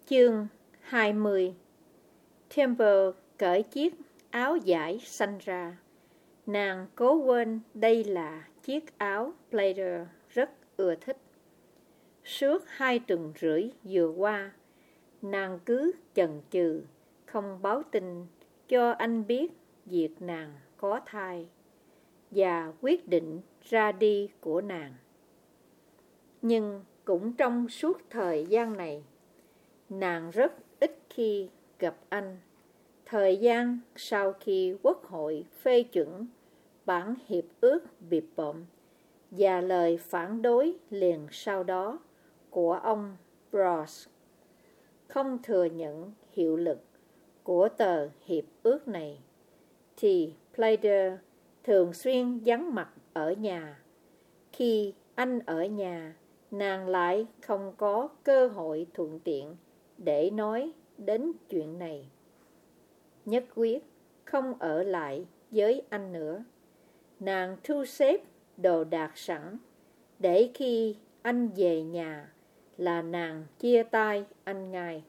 Chương 20. Temple cởi chiếc áo vải xanh ra. Nàng cố quên đây là chiếc áo Plater rất ưa thích. Suốt 2 tuần rưỡi vừa qua, nàng cứ chần chừ, không báo tin cho anh biết việc nàng có thai và quyết định ra đi của nàng. Nhưng cũng trong suốt thời gian này, nàng rất ít khi gặp anh. Thời gian sau khi Quốc hội phê chuẩn bản hiệp ước bịp bợm và lời phản đối liền sau đó của ông Bross không thừa nhận hiệu lực của tờ hiệp ước này, thì Plater thường xuyên vắng mặt ở nhà. Khi anh ở nhà, nàng lại không có cơ hội thuận tiện để nói đến chuyện này. Nhất quyết không ở lại với anh nữa. Nàng thu xếp đồ đạc sẵn, để khi anh về nhà là nàng chia tay anh ngay.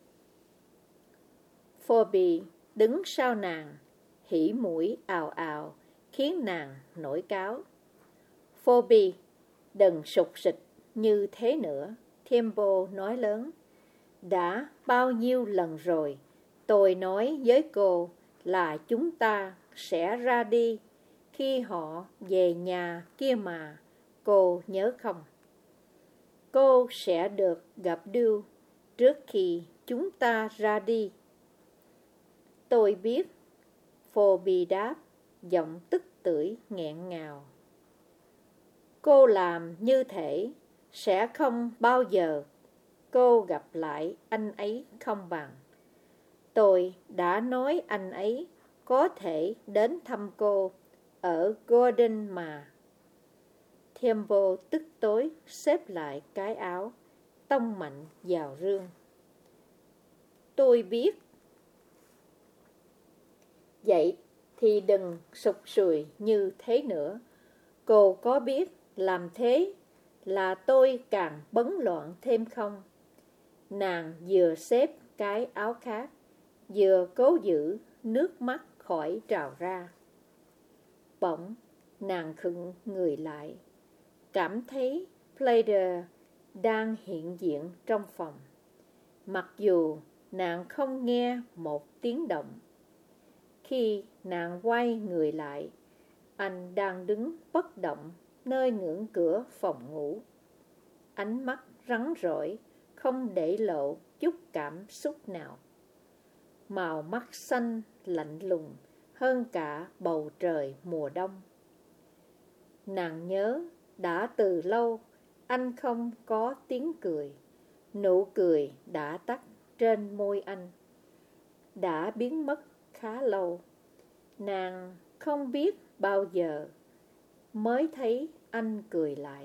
Phoebe đứng sau nàng, hỉ mũi ào ào, khiến nàng nổi cáu. Phoebe, đừng sục sịch như thế nữa, Temple nói lớn. Đã bao nhiêu lần rồi tôi nói với cô là chúng ta sẽ ra đi khi họ về nhà kia mà, cô nhớ không? Cô sẽ được gặp Drew trước khi chúng ta ra đi. Tôi biết, Phoebe đáp, giọng tức tưởi nghẹn ngào. Cô làm như thế sẽ không bao giờ cô gặp lại anh ấy không bằng. Tôi đã nói anh ấy có thể đến thăm cô ở Gordon mà. Temple tức tối xếp lại cái áo, tông mạnh vào rương. Tôi biết. Vậy thì đừng sụt sùi như thế nữa. Cô có biết làm thế là tôi càng bấn loạn thêm không? Nàng vừa xếp cái áo khác, vừa cố giữ nước mắt khỏi trào ra. Bỗng nàng khựng người lại, cảm thấy Plater đang hiện diện trong phòng. Mặc dù nàng không nghe một tiếng động. Khi nàng quay người lại, anh đang đứng bất động nơi ngưỡng cửa phòng ngủ. Ánh mắt rắn rỏi, không để lộ chút cảm xúc nào. Màu mắt xanh lạnh lùng hơn cả bầu trời mùa đông. Nàng nhớ đã từ lâu anh không có tiếng cười. Nụ cười đã tắt trên môi anh, đã biến mất khá lâu. Nàng không biết bao giờ mới thấy anh cười lại.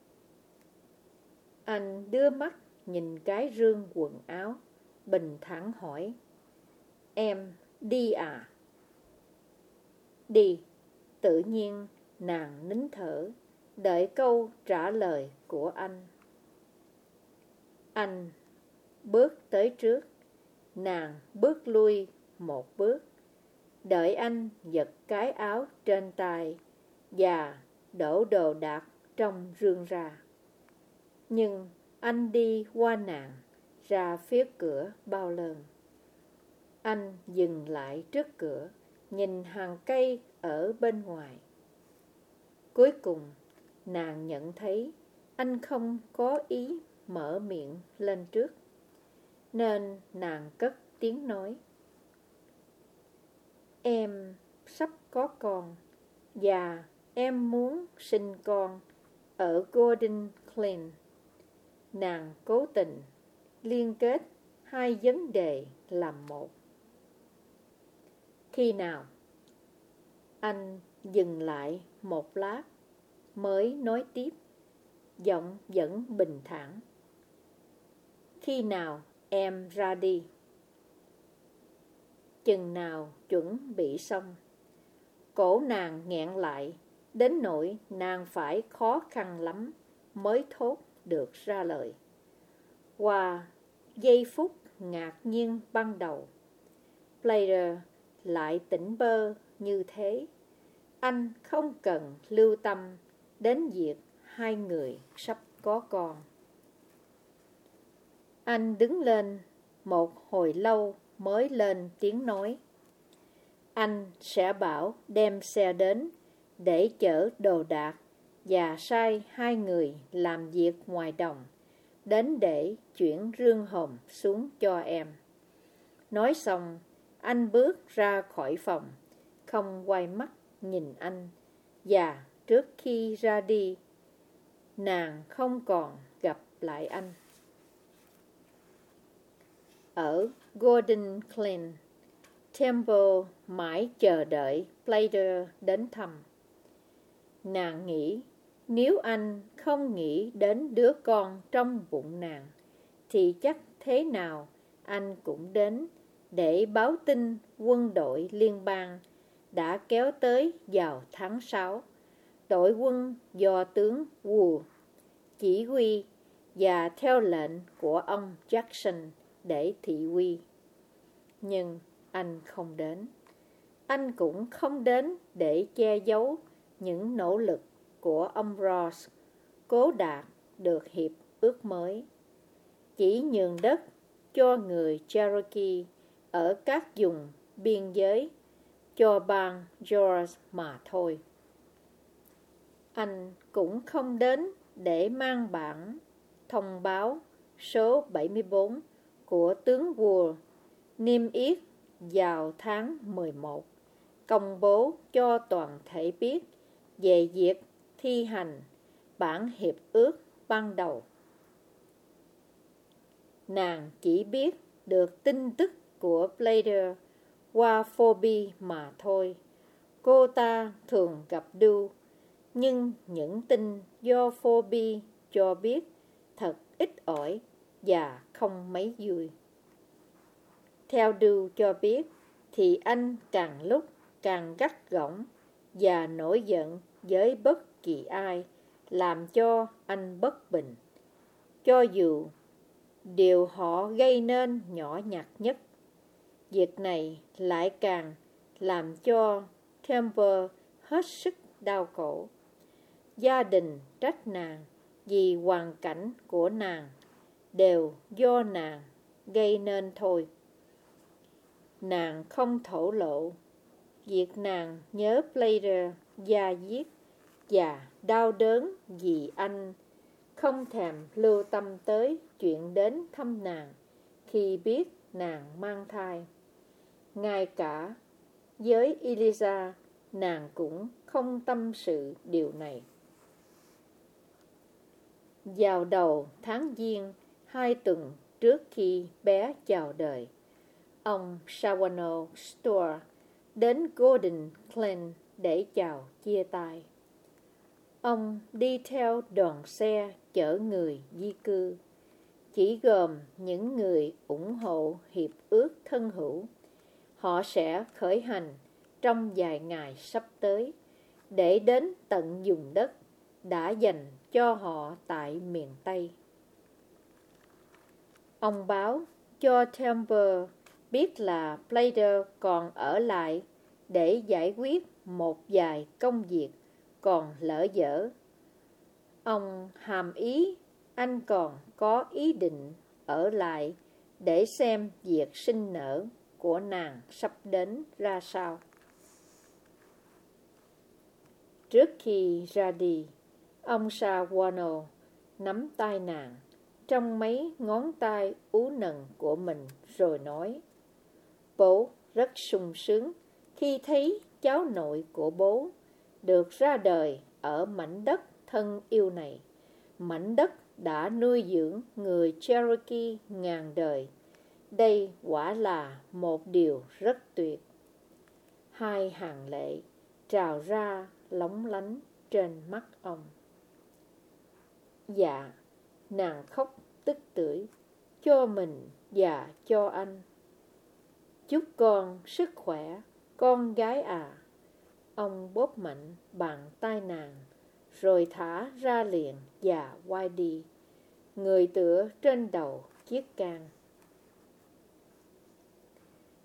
Anh đưa mắt nhìn cái rương quần áo, bình thản hỏi, em đi à? Đi. Tự nhiên nàng nín thở, đợi câu trả lời của anh. Anh bước tới trước, nàng bước lui một bước, đợi anh giật cái áo trên tay và đổ đồ đạc trong rương ra. Nhưng anh đi qua nàng, ra phía cửa bao lơn. Anh dừng lại trước cửa, nhìn hàng cây ở bên ngoài. Cuối cùng, nàng nhận thấy anh không có ý mở miệng lên trước, nên nàng cất tiếng nói. Em sắp có con, và em muốn sinh con ở Gordon Glen. Nàng cố tình liên kết hai vấn đề làm một. Khi nào? Anh dừng lại một lát, mới nói tiếp, giọng vẫn bình thản. Khi nào em ra đi? Chừng nào chuẩn bị xong. Cổ nàng nghẹn lại, đến nỗi nàng phải khó khăn lắm mới thốt được ra lời. Qua giây phút ngạc nhiên ban đầu. Plater lại tỉnh bơ như thế. Anh không cần lưu tâm đến việc hai người sắp có con. Anh đứng lên một hồi lâu mới lên tiếng nói. Anh sẽ bảo đem xe đến để chở đồ đạc và sai hai người làm việc ngoài đồng đến để chuyển rương hòm xuống cho em. Nói xong, anh bước ra khỏi phòng, không quay mắt nhìn anh, và trước khi ra đi, nàng không còn gặp lại anh. Ở Gordon Glen, Temple mãi chờ đợi Plater đến thăm. Nàng nghĩ nếu anh không nghĩ đến đứa con trong bụng nàng, thì chắc thế nào anh cũng đến để báo tin quân đội liên bang đã kéo tới vào tháng 6. Đội quân do tướng Wool chỉ huy và theo lệnh của ông Jackson để thị uy. Nhưng anh không đến. Anh cũng không đến để che giấu những nỗ lực của ông Ross cố đạt được hiệp ước mới, chỉ nhường đất cho người Cherokee ở các vùng biên giới cho bang Georgia mà thôi. Anh cũng không đến để mang bản thông báo số 74 của tướng Wool niêm yết vào tháng 11, công bố cho toàn thể biết về việc thi hành bản hiệp ước ban đầu. Nàng chỉ biết được tin tức của Plater qua Phoebe mà thôi. Cô ta thường gặp Drew, nhưng những tin do Phoebe cho biết thật ít ỏi và không mấy vui. Theo Drew cho biết, thì anh càng lúc càng gắt gỏng và nổi giận với bất kỳ ai làm cho anh bất bình, cho dù điều họ gây nên nhỏ nhặt nhất. Việc này lại càng làm cho Temple hết sức đau khổ. Gia đình trách nàng vì hoàn cảnh của nàng đều do nàng gây nên thôi. Nàng không thổ lộ việc nàng nhớ Plater da diết và đau đớn vì anh không thèm lưu tâm tới chuyện đến thăm nàng khi biết nàng mang thai. Ngay cả với Eliza, nàng cũng không tâm sự điều này. Vào đầu tháng Giêng, 2 tuần trước khi bé chào đời, ông Shawano Store đến Gordon Glen để chào chia tay. Ông đi theo đoàn xe chở người di cư, chỉ gồm những người ủng hộ hiệp ước thân hữu. Họ sẽ khởi hành trong vài ngày sắp tới để đến tận vùng đất đã dành cho họ tại miền Tây. Ông báo cho Temple biết là Plater còn ở lại để giải quyết một vài công việc còn lỡ dở. Ông hàm ý anh còn có ý định ở lại để xem việc sinh nở của nàng sắp đến ra sao. Trước khi ra đi, ông Shawano nắm tay nàng trong mấy ngón tay ú nần của mình rồi nói: Bố rất sung sướng khi thấy cháu nội của bố được ra đời ở mảnh đất thân yêu này, mảnh đất đã nuôi dưỡng người Cherokee ngàn đời. Đây quả là một điều rất tuyệt. Hai hàng lệ trào ra lóng lánh trên mắt ông. Dạ, nàng khóc tức tưởi cho mình và cho anh. Chúc con sức khỏe, con gái à. Ông bóp mạnh bàn tay nàng, rồi thả ra liền và quay đi, người tựa trên đầu chiếc can.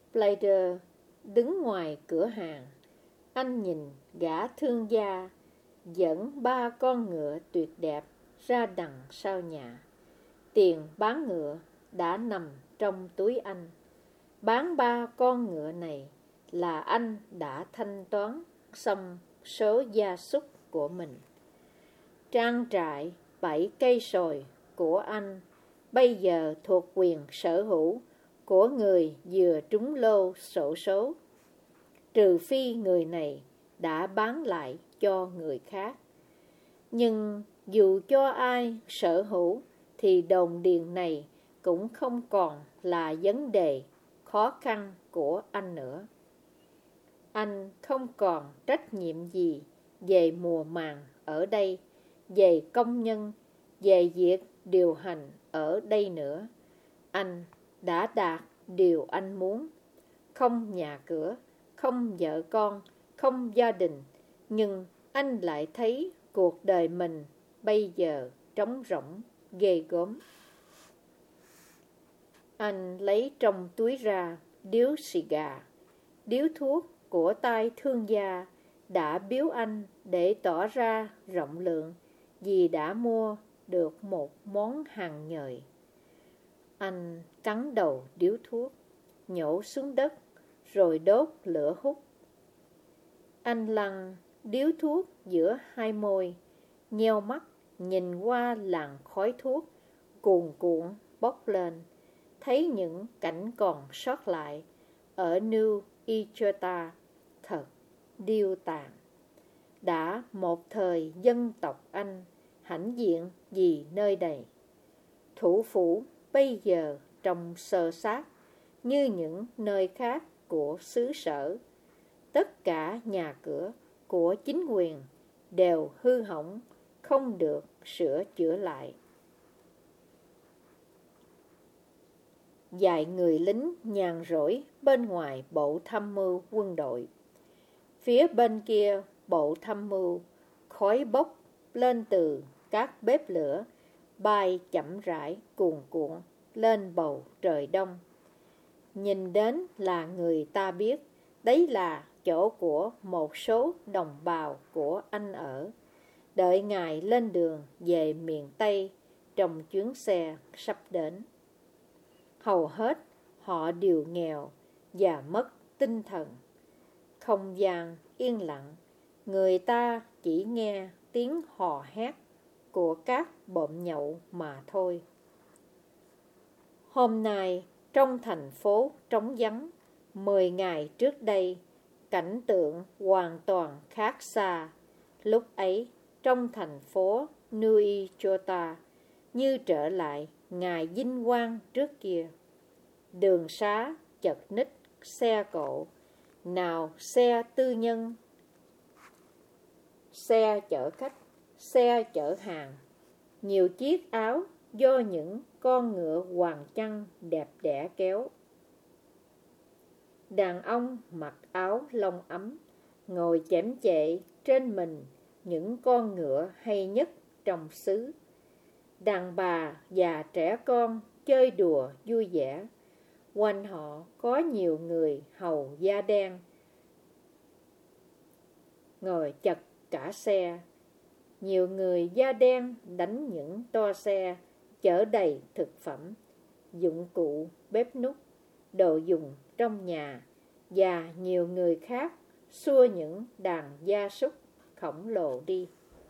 Plater đứng ngoài cửa hàng. Anh nhìn gã thương gia dẫn 3 con ngựa tuyệt đẹp ra đằng sau nhà. Tiền bán ngựa đã nằm trong túi anh. Bán 3 con ngựa này là anh đã thanh toán xong số gia súc của mình. Trang trại 7 cây sồi của anh bây giờ thuộc quyền sở hữu của người vừa trúng lô xổ số, trừ phi người này đã bán lại cho người khác. Nhưng dù cho ai sở hữu thì đồn điền này cũng không còn là vấn đề khó khăn của anh nữa. Anh không còn trách nhiệm gì về mùa màng ở đây, về công nhân, về việc điều hành ở đây nữa. Anh đã đạt điều anh muốn. Không nhà cửa, không vợ con, không gia đình, nhưng anh lại thấy cuộc đời mình bây giờ trống rỗng, ghê gớm. Anh lấy trong túi ra điếu xì gà, điếu thuốc của tay thương gia đã biếu anh để tỏ ra rộng lượng vì đã mua được một món hàng nhời. Anh cắn đầu điếu thuốc, nhổ xuống đất rồi đốt lửa hút. Anh lăn điếu thuốc giữa hai môi, nheo mắt nhìn qua làn khói thuốc cuồn cuộn bốc lên, thấy những cảnh còn sót lại ở New Ichota thật điêu tàn. Đã một thời dân tộc Anh hãnh diện vì nơi đây. Thủ phủ bây giờ trông xơ xác như những nơi khác của xứ sở. Tất cả nhà cửa của chính quyền đều hư hỏng, không được sửa chữa lại. Vài người lính nhàn rỗi bên ngoài bộ tham mưu quân đội. Phía bên kia bộ tham mưu, khói bốc lên từ các bếp lửa, bay chậm rãi cuồn cuộn lên bầu trời đông. Nhìn đến là người ta biết đấy là chỗ của một số đồng bào của anh ở, đợi ngài lên đường về miền Tây trong chuyến xe sắp đến. Hầu hết họ đều nghèo và mất tinh thần. Không gian yên lặng, người ta chỉ nghe tiếng hò hét của các bọn nhậu mà thôi. Hôm nay trong thành phố trống vắng, 10 ngày trước đây, cảnh tượng hoàn toàn khác xa. Lúc ấy trong thành phố New Ichota như trở lại ngày vinh quang trước kia. Đường xá chật ních xe cộ, nào xe tư nhân, xe chở khách, xe chở hàng. Nhiều chiếc áo do những con ngựa hoàng chăn đẹp đẽ kéo. Đàn ông mặc áo lông ấm, ngồi chễm chệ trên mình những con ngựa hay nhất trong xứ. Đàn bà và trẻ con chơi đùa vui vẻ. Quanh họ có nhiều người hầu da đen ngồi chật cả xe. Nhiều người da đen đánh những toa xe chở đầy thực phẩm, dụng cụ bếp núc, đồ dùng trong nhà, và nhiều người khác xua những đàn gia súc khổng lồ đi.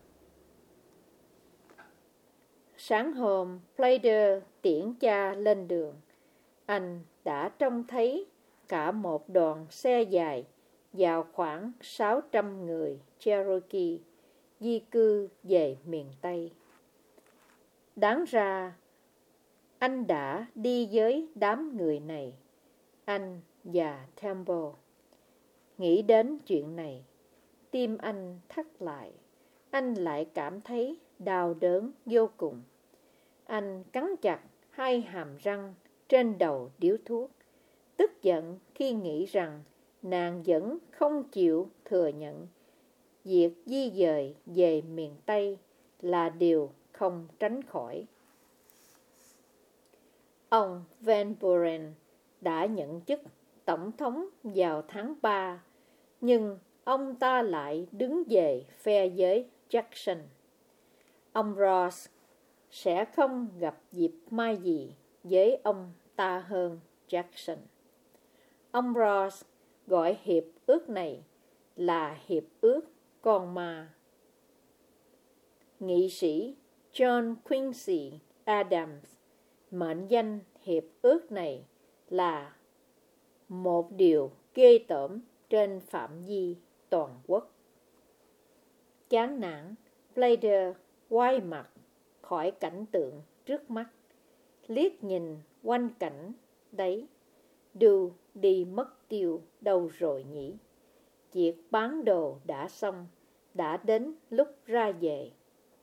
Sáng hôm, Plater tiễn cha lên đường. Anh đã trông thấy cả một đoàn xe dài vào khoảng 600 người Cherokee di cư về miền Tây. Đáng ra, anh đã đi với đám người này, anh và Temple. Nghĩ đến chuyện này, tim anh thắt lại. Anh lại cảm thấy đau đớn vô cùng. Anh cắn chặt hai hàm răng trên đầu điếu thuốc, tức giận khi nghĩ rằng nàng vẫn không chịu thừa nhận việc di dời về miền Tây là điều không tránh khỏi. Ông Van Buren đã nhận chức tổng thống vào tháng 3, nhưng ông ta lại đứng về phe với Jackson. Ông Ross sẽ không gặp dịp mai gì với ông ta hơn Jackson. Ông Ross gọi hiệp ước này là hiệp ước con ma. Nghị sĩ John Quincy Adams mệnh danh hiệp ước này là một điều ghê tởm trên phạm vi toàn quốc. Chán nản, Blader quay mặt khỏi cảnh tượng trước mắt, liếc nhìn quanh cảnh đấy. Đu đi mất tiêu đâu rồi nhỉ? Việc bán đồ đã xong, đã đến lúc ra về.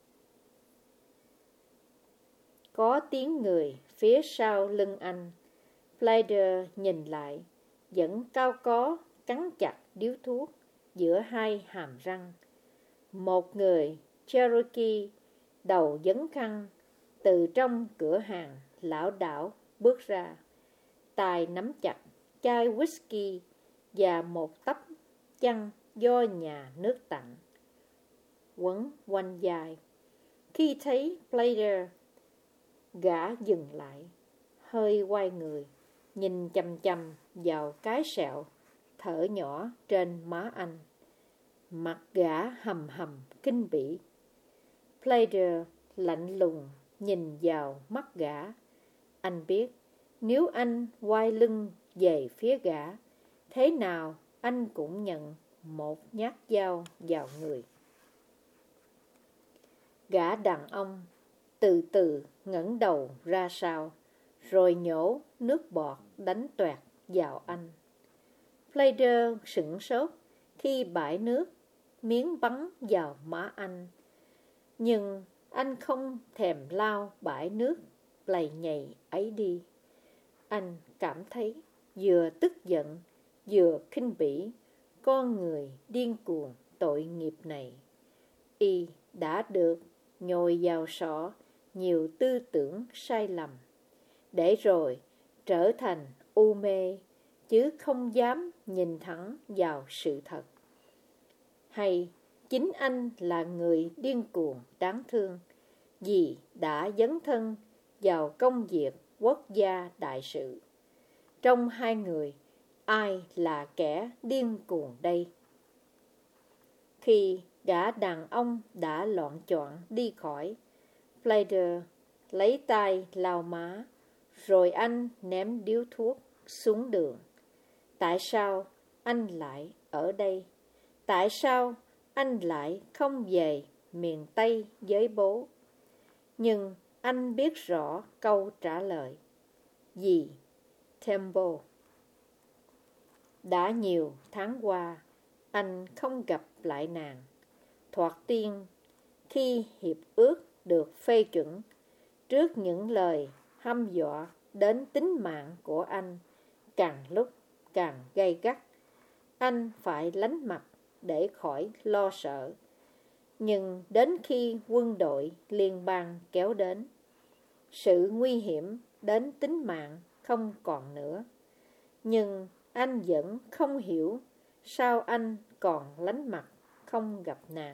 Có tiếng người phía sau lưng anh. Blader nhìn lại, vẫn cao có cắn chặt điếu thuốc giữa hai hàm răng. Một người Cherokee đầu vấn khăn từ trong cửa hàng lảo đảo bước ra, tay nắm chặt chai whisky và một tấp chăn do nhà nước tặng quấn quanh vai. Khi thấy Blader, gã dừng lại, hơi quay người, nhìn chằm chằm vào cái sẹo thở nhỏ trên má anh. Mặt gã hầm hầm kinh bỉ. Blader lạnh lùng nhìn vào mắt gã. Anh biết nếu anh quay lưng về phía gã, thế nào anh cũng nhận một nhát dao vào người. Gã đàn ông từ từ ngẩng đầu ra sau, rồi nhổ nước bọt đánh toẹt vào anh. Blader sửng sốt khi bãi nước miếng bắn vào má anh. Nhưng anh không thèm lau bãi nước lầy nhầy ấy đi. Anh cảm thấy vừa tức giận, vừa khinh bỉ con người điên cuồng tội nghiệp này. Y đã được nhồi vào sọ nhiều tư tưởng sai lầm, để rồi trở thành u mê, chứ không dám nhìn thẳng vào sự thật. Hay chính anh là người điên cuồng đáng thương, vì đã dấn thân vào công việc quốc gia đại sự. Trong hai người, ai là kẻ điên cuồng đây? Khi gã đàn ông đã loạn choạng đi khỏi, Blader lấy tay lau má, rồi anh ném điếu thuốc xuống đường. Tại sao anh lại ở đây? Tại sao anh lại không về miền Tây với bố? Nhưng anh biết rõ câu trả lời. Vì Temple. Đã nhiều tháng qua, anh không gặp lại nàng. Thoạt tiên, khi hiệp ước được phê chuẩn, trước những lời hăm dọa đến tính mạng của anh càng lúc càng gay gắt, anh phải lánh mặt để khỏi lo sợ. Nhưng đến khi quân đội liên bang kéo đến, sự nguy hiểm đến tính mạng không còn nữa. Nhưng anh vẫn không hiểu sao anh còn lánh mặt không gặp nàng.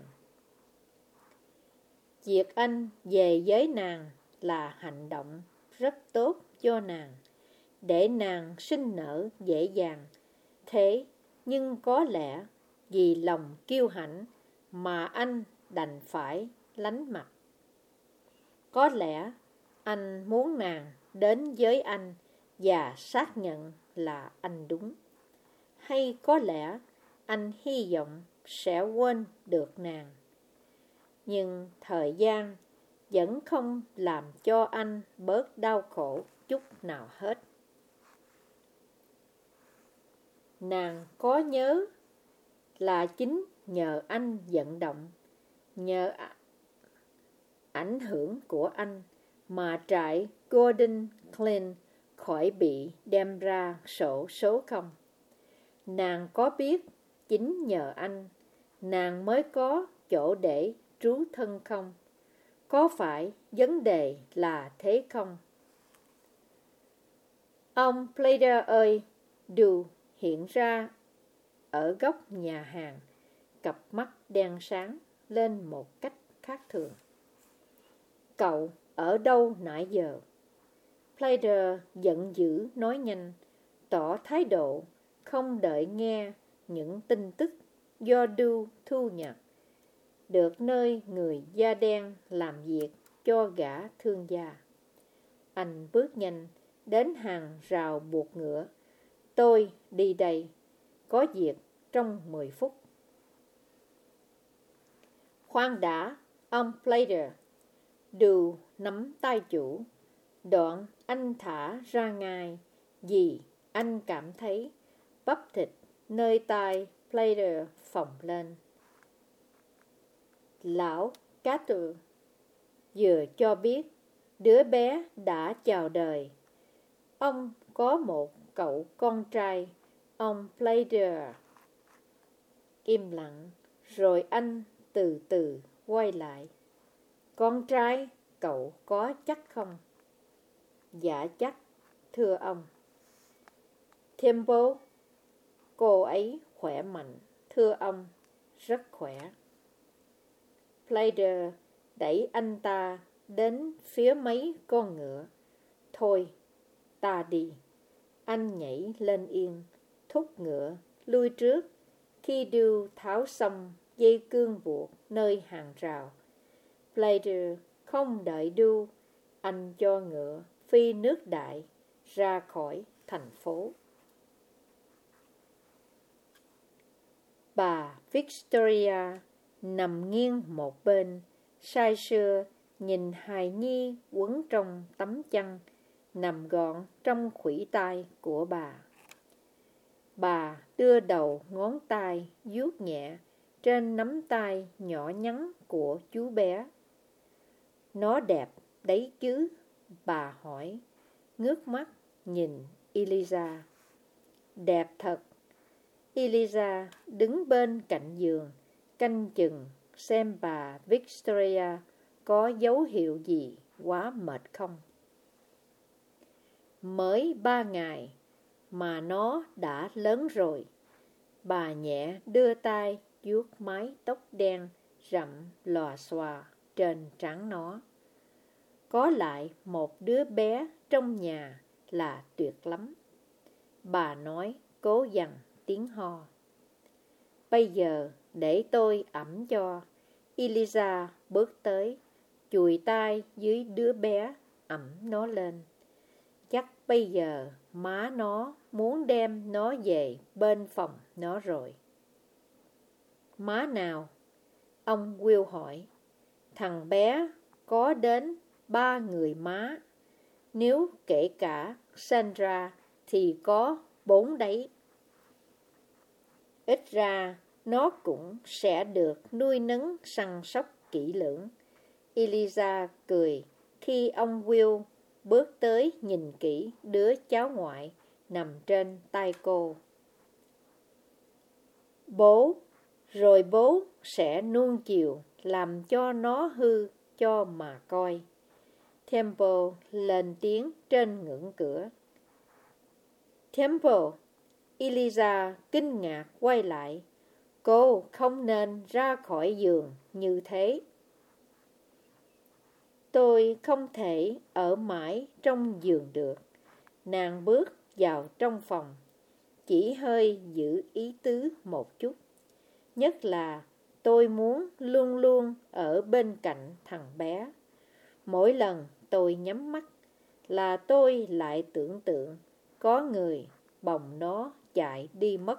Việc anh về với nàng là hành động rất tốt cho nàng, để nàng sinh nở dễ dàng. Thế nhưng có lẽ vì lòng kiêu hãnh mà anh đành phải lánh mặt. Có lẽ anh muốn nàng đến với anh và xác nhận là anh đúng. Hay có lẽ anh hy vọng sẽ quên được nàng. Nhưng thời gian vẫn không làm cho anh bớt đau khổ chút nào hết. Nàng có nhớ là chính nhờ anh vận động, nhờ ảnh hưởng của anh mà trại Gordon Glen khỏi bị đem ra sổ số không? Nàng có biết chính nhờ anh, nàng mới có chỗ để trú thân không? Có phải vấn đề là thế không? Ông Blader ơi, Đu hiện ra ở góc nhà hàng, cặp mắt đen sáng lên một cách khác thường. Cậu ở đâu nãy giờ? Plater giận dữ nói nhanh, tỏ thái độ không đợi nghe những tin tức do Đu thu nhập được nơi người da đen làm việc cho gã thương gia. Anh bước nhanh đến hàng rào buộc ngựa. Tôi đi đây, có việc trong 10 phút. Khoan đã, ông Plater. Đu nắm tay chủ. Đoạn anh thả ra ngay vì anh cảm thấy bắp thịt nơi tai Plater phồng lên. Lão Carter vừa cho biết đứa bé đã chào đời. Ông có một cậu con trai, ông Plater. Im lặng, rồi anh từ từ quay lại. Con trai, cậu có chắc không? Dạ chắc, thưa ông. Temple, cô ấy khỏe mạnh, thưa ông, rất khỏe. Plater đẩy anh ta đến phía mấy con ngựa. Thôi, ta đi. Anh nhảy lên yên, thúc ngựa lui trước. Khi Đu tháo xong dây cương buộc nơi hàng rào, Plater không đợi Đu, anh cho ngựa phi nước đại ra khỏi thành phố. Bà Victoria nằm nghiêng một bên, say sưa nhìn hài nhi quấn trong tấm chăn, nằm gọn trong khuỷu tay của bà. Bà đưa đầu ngón tay vuốt nhẹ trên nắm tay nhỏ nhắn của chú bé. Nó đẹp đấy chứ? Bà hỏi, ngước mắt nhìn Eliza. Đẹp thật. Eliza đứng bên cạnh giường, canh chừng xem bà Victoria có dấu hiệu gì quá mệt không. Mới 3 ngày mà nó đã lớn rồi. Bà nhẹ đưa tay vuốt mái tóc đen rậm lòa xòa trên trán nó. Có lại một đứa bé trong nhà là tuyệt lắm. Bà nói cố dằn tiếng ho. Bây giờ để tôi ẵm cho. Eliza bước tới, chùi tay dưới đứa bé, ẵm nó lên. Chắc bây giờ má nó muốn đem nó về bên phòng nó rồi. Má nào? Ông Will hỏi. Thằng bé có đến 3 người má. Nếu kể cả Sandra thì có 4 đấy. Ít ra nó cũng sẽ được nuôi nấng săn sóc kỹ lưỡng. Eliza cười khi ông Will bước tới nhìn kỹ đứa cháu ngoại nằm trên tay cô. Rồi bố sẽ nuông chiều, làm cho nó hư cho mà coi. Temple lên tiếng trên ngưỡng cửa. Temple, Eliza kinh ngạc quay lại. Cô không nên ra khỏi giường như thế. Tôi không thể ở mãi trong giường được. Nàng bước vào trong phòng, chỉ hơi giữ ý tứ một chút. Nhất là tôi muốn luôn luôn ở bên cạnh thằng bé. Mỗi lần tôi nhắm mắt là tôi lại tưởng tượng có người bồng nó chạy đi mất.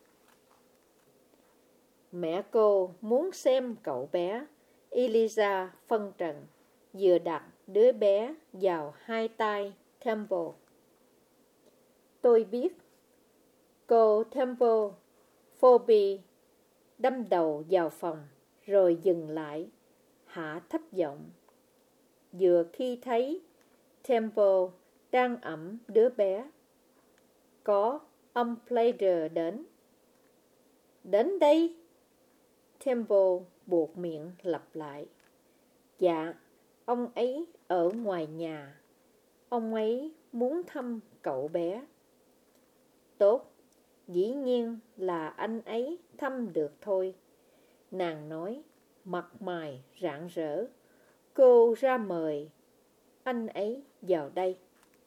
Mẹ cô muốn xem cậu bé. Eliza phân trần, vừa đặt đứa bé vào hai tay Temple. Tôi biết. Cô Temple, Phoebe đâm đầu vào phòng, rồi dừng lại, hạ thấp giọng. Vừa khi thấy Temple đang ẵm đứa bé, có ông Plater đến. Đến đây? Temple buộc miệng lặp lại. Dạ, ông ấy ở ngoài nhà. Ông ấy muốn thăm cậu bé. Tốt, dĩ nhiên là anh ấy thăm được thôi. Nàng nói, mặt mày rạng rỡ. Cô ra mời anh ấy vào đây.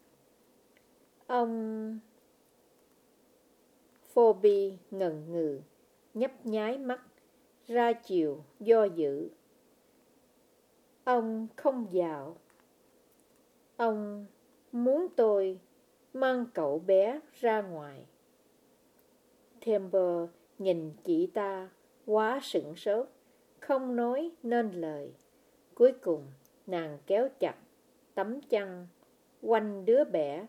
Ông Phoebe ngần ngừ, nhấp nháy mắt, ra chiều do dự. Ông không vào. Ông muốn tôi mang cậu bé ra ngoài. Temple nhìn chị ta quá sửng sốt, không nói nên lời. Cuối cùng nàng kéo chặt tấm chăn quanh đứa bé.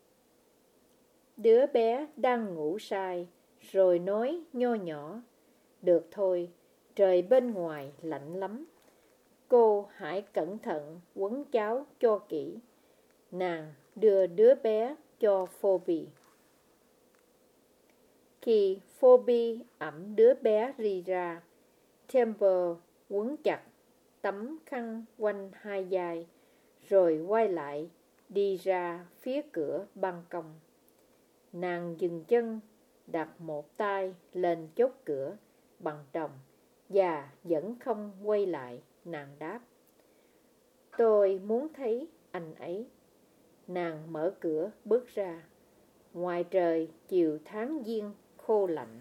Đứa bé đang ngủ say, rồi nói nho nhỏ, được thôi, trời bên ngoài lạnh lắm. Cô hãy cẩn thận quấn cháo cho kỹ. Nàng đưa đứa bé cho Phoebe. Khi Phoebe ẵm đứa bé đi ra, Temple quấn chặt tấm khăn quanh hai vai, rồi quay lại đi ra phía cửa ban công. Nàng dừng chân, đặt một tay lên chốt cửa bằng đồng và vẫn không quay lại. Nàng đáp, tôi muốn thấy anh ấy. Nàng mở cửa bước ra. Ngoài trời chiều tháng giêng khô lạnh.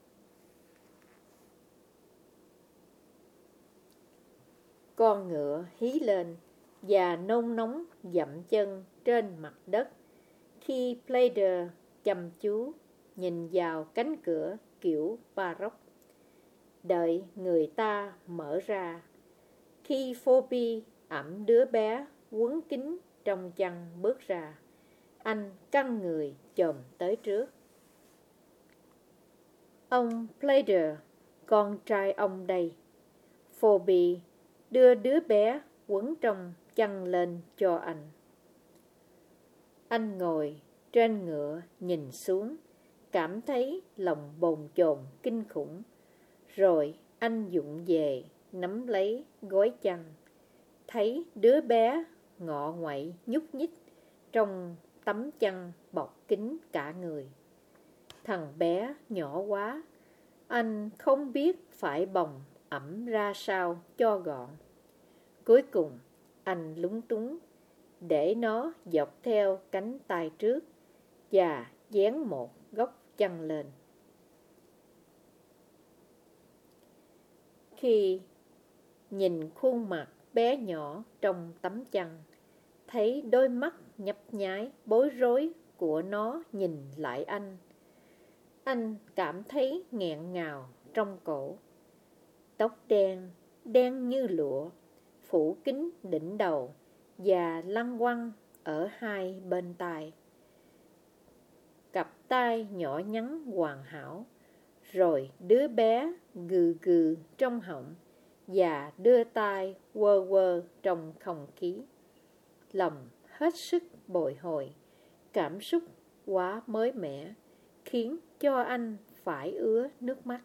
Con ngựa hí lên và nôn nóng dậm chân trên mặt đất khi Plater chăm chú nhìn vào cánh cửa kiểu baroque, đợi người ta mở ra. Khi Phoebe ẵm đứa bé quấn kín trong chăn bước ra, anh căng người chồm tới trước. Ông Plater, con trai ông đây. Phoebe đưa đứa bé quấn trong chăn lên cho anh. Anh ngồi trên ngựa nhìn xuống, cảm thấy lòng bồn chồn kinh khủng. Rồi anh vụng về nắm lấy gối chăn, thấy đứa bé ngọ nguậy nhúc nhích trong tấm chăn bọc kín cả người. Thằng bé nhỏ quá, anh không biết phải bồng ẵm ra sao cho gọn. Cuối cùng anh lúng túng để nó dọc theo cánh tay trước và dán một góc chăn lên. Khi nhìn khuôn mặt bé nhỏ trong tấm chăn, thấy đôi mắt nhấp nháy bối rối của nó nhìn lại anh cảm thấy nghẹn ngào trong cổ. Tóc đen, đen như lụa, phủ kín đỉnh đầu và lăn quăng ở hai bên tai. Cặp tay nhỏ nhắn hoàn hảo, rồi đứa bé gừ gừ trong họng và đưa tay quơ quơ trong không khí. Lòng hết sức bồi hồi, cảm xúc quá mới mẻ, khiến cho anh phải ứa nước mắt.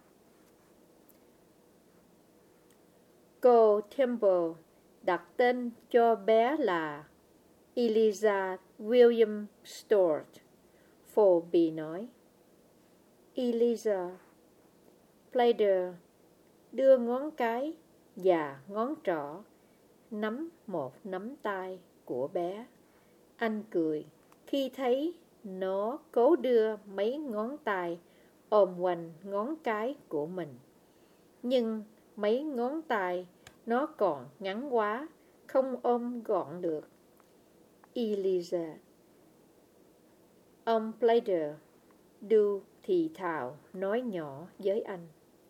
Cô Temple đặt tên cho bé là Eliza William Stuart. Phoebe nói. Eliza. Plater đưa ngón cái và ngón trỏ nắm một nắm tay của bé. Anh cười khi thấy nó cố đưa mấy ngón tay ôm quanh ngón cái của mình. Nhưng mấy ngón tay nó còn ngắn quá, không ôm gọn được. Eliza. Ông Plater đu thì thào nói nhỏ với anh.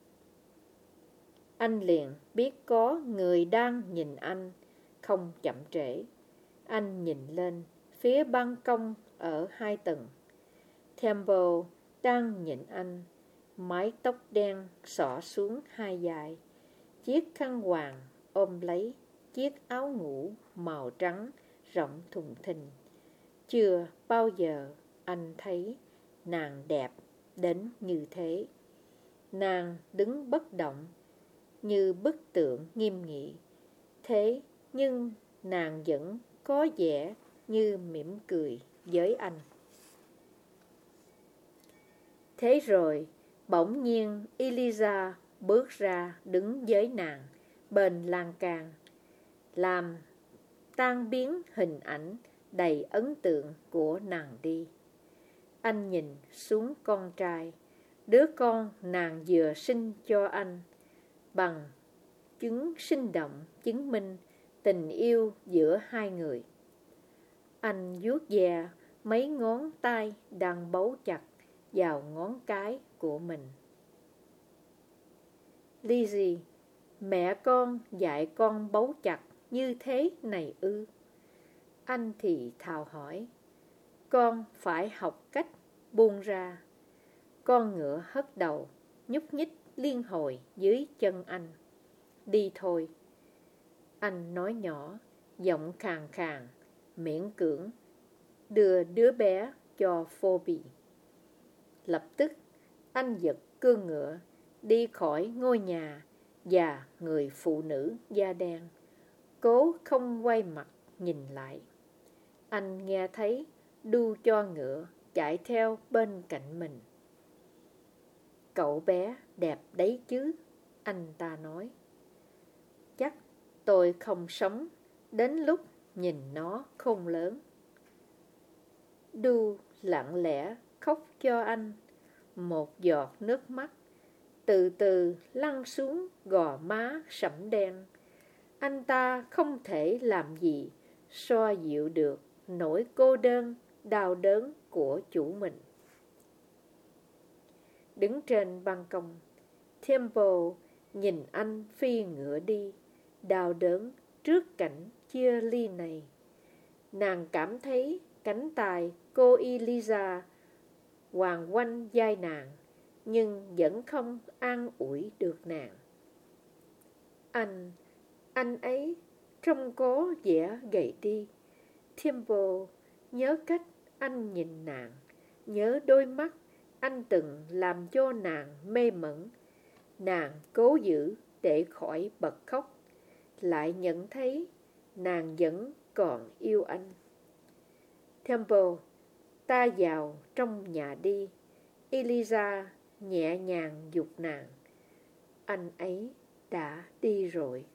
Anh liền biết có người đang nhìn anh. Không chậm trễ, anh nhìn lên phía ban công ở 2 tầng. Temple đang nhìn anh, mái tóc đen xõa xuống hai vai, chiếc khăn quàng ôm lấy chiếc áo ngủ màu trắng rộng thùng thình. Chưa bao giờ anh thấy nàng đẹp đến như thế. Nàng đứng bất động như bức tượng nghiêm nghị. Thế nhưng nàng vẫn có vẻ như mỉm cười với anh. Thế rồi, bỗng nhiên Eliza bước ra đứng với nàng bên lan can, làm tan biến hình ảnh đầy ấn tượng của nàng đi. Anh nhìn xuống con trai, đứa con nàng vừa sinh cho anh, bằng chứng sinh động chứng minh tình yêu giữa hai người. Anh vuốt ve mấy ngón tay đang bấu chặt vào ngón cái của mình. Lizzie, mẹ con dạy con bấu chặt như thế này ư? Anh thì thào hỏi. Con phải học cách buông ra. Con ngựa hất đầu, nhúc nhích liên hồi dưới chân anh. Đi thôi. Anh nói nhỏ, giọng khàn khàn, miễn cưỡng, đưa đứa bé cho Phoebe. Lập tức, anh giật cương ngựa, đi khỏi ngôi nhà và người phụ nữ da đen, cố không quay mặt nhìn lại. Anh nghe thấy đu cho ngựa chạy theo bên cạnh mình. Cậu bé đẹp đấy chứ, anh ta nói. Chắc tôi không sống đến lúc nhìn nó khôn lớn. Đu lặng lẽ khóc cho anh. Một giọt nước mắt từ từ lăn xuống gò má sẫm đen. Anh ta không thể làm gì xoa dịu được nỗi cô đơn, đau đớn của chủ mình. Đứng trên ban công, Temple nhìn anh phi ngựa đi, đau đớn trước cảnh chia ly này. Nàng cảm thấy cánh tay cô Eliza hoàn quanh vai nàng, nhưng vẫn không an ủi được nàng. Anh ấy trông có vẻ gầy đi. Temple nhớ cách anh nhìn nàng, nhớ đôi mắt anh từng làm cho nàng mê mẩn. Nàng cố giữ để khỏi bật khóc, lại nhận thấy nàng vẫn còn yêu anh. Temple, ta vào trong nhà đi. Eliza nhẹ nhàng giục nàng. Anh ấy đã đi rồi.